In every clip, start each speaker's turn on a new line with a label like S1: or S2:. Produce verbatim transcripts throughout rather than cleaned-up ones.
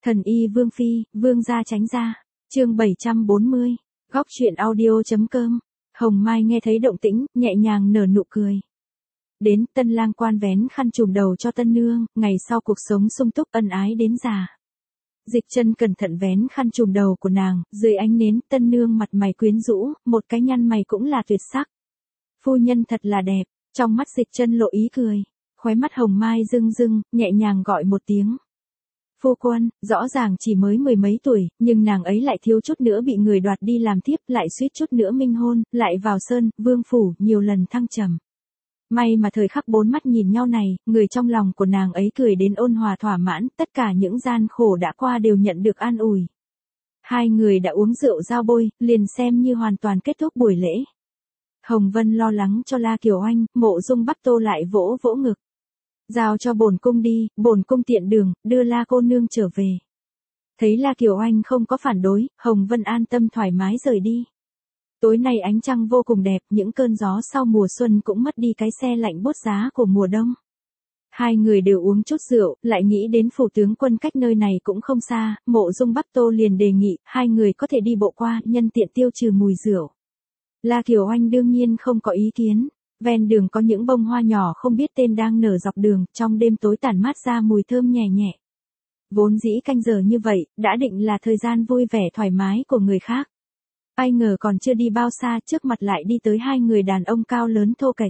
S1: Thần y Vương Phi, Vương gia tránh ra. Chương bảy trăm bốn mươi. Góc truyện audio.com. Hồng Mai nghe thấy động tĩnh, nhẹ nhàng nở nụ cười. Đến, tân lang quan vén khăn trùm đầu cho tân nương, ngày sau cuộc sống sung túc ân ái đến già. Dịch Chân cẩn thận vén khăn trùm đầu của nàng, dưới ánh nến, tân nương mặt mày quyến rũ, một cái nhăn mày cũng là tuyệt sắc. Phu nhân thật là đẹp, trong mắt Dịch Chân lộ ý cười, khóe mắt Hồng Mai rưng rưng, nhẹ nhàng gọi một tiếng. Phu quân, rõ ràng chỉ mới mười mấy tuổi, nhưng nàng ấy lại thiếu chút nữa bị người đoạt đi làm thiếp, lại suýt chút nữa minh hôn, lại vào sơn, vương phủ, nhiều lần thăng trầm. May mà thời khắc bốn mắt nhìn nhau này, người trong lòng của nàng ấy cười đến ôn hòa thỏa mãn, tất cả những gian khổ đã qua đều nhận được an ủi. Hai người đã uống rượu giao bôi, liền xem như hoàn toàn kết thúc buổi lễ. Hồng Vân lo lắng cho La Kiều Anh, Mộ Dung Bắc Tô lại vỗ vỗ ngực. Giao cho bổn cung đi, bổn cung tiện đường, đưa La cô nương trở về. Thấy La Kiều Anh không có phản đối, Hồng Vân an tâm thoải mái rời đi. Tối nay ánh trăng vô cùng đẹp, những cơn gió sau mùa xuân cũng mất đi cái se lạnh buốt giá của mùa đông. Hai người đều uống chút rượu, lại nghĩ đến phủ tướng quân cách nơi này cũng không xa, Mộ Dung Bắc Tô liền đề nghị, hai người có thể đi bộ qua, nhân tiện tiêu trừ mùi rượu. La Kiều Anh đương nhiên không có ý kiến. Ven đường có những bông hoa nhỏ không biết tên đang nở dọc đường, trong đêm tối tản mát ra mùi thơm nhẹ nhẹ. Vốn dĩ canh giờ như vậy, đã định là thời gian vui vẻ thoải mái của người khác. Ai ngờ còn chưa đi bao xa, trước mặt lại đi tới hai người đàn ông cao lớn thô kệch.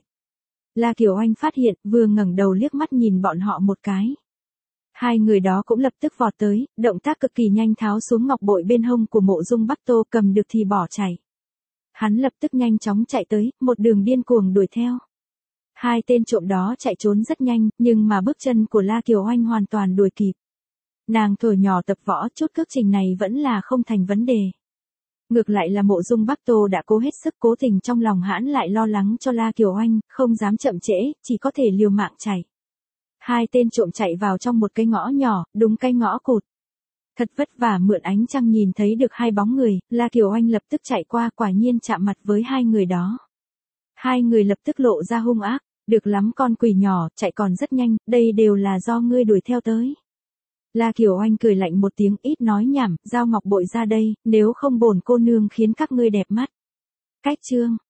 S1: La Kiều Anh phát hiện, vừa ngẩng đầu liếc mắt nhìn bọn họ một cái. Hai người đó cũng lập tức vọt tới, động tác cực kỳ nhanh tháo xuống ngọc bội bên hông của Mộ Dung Bắc Tô, cầm được thì bỏ chạy. Hắn lập tức nhanh chóng chạy tới, một đường điên cuồng đuổi theo. Hai tên trộm đó chạy trốn rất nhanh, nhưng mà bước chân của La Kiều Anh hoàn toàn đuổi kịp. Nàng thuở nhỏ tập võ, chút cước trình này vẫn là không thành vấn đề. Ngược lại là Mộ Dung Bắc Tô đã cố hết sức, cố tình trong lòng hãn lại lo lắng cho La Kiều Anh, không dám chậm trễ, chỉ có thể liều mạng chạy. Hai tên trộm chạy vào trong một cái ngõ nhỏ, đúng cái ngõ cụt. Thật vất vả mượn ánh trăng nhìn thấy được hai bóng người, La Kiều Anh lập tức chạy qua, quả nhiên chạm mặt với hai người đó. Hai người lập tức lộ ra hung ác, được lắm con quỷ nhỏ, chạy còn rất nhanh, đây đều là do ngươi đuổi theo tới. La Kiều Anh cười lạnh một tiếng, ít nói nhảm, giao ngọc bội ra đây, nếu không bổn cô nương khiến các ngươi đẹp mắt. Cách chương.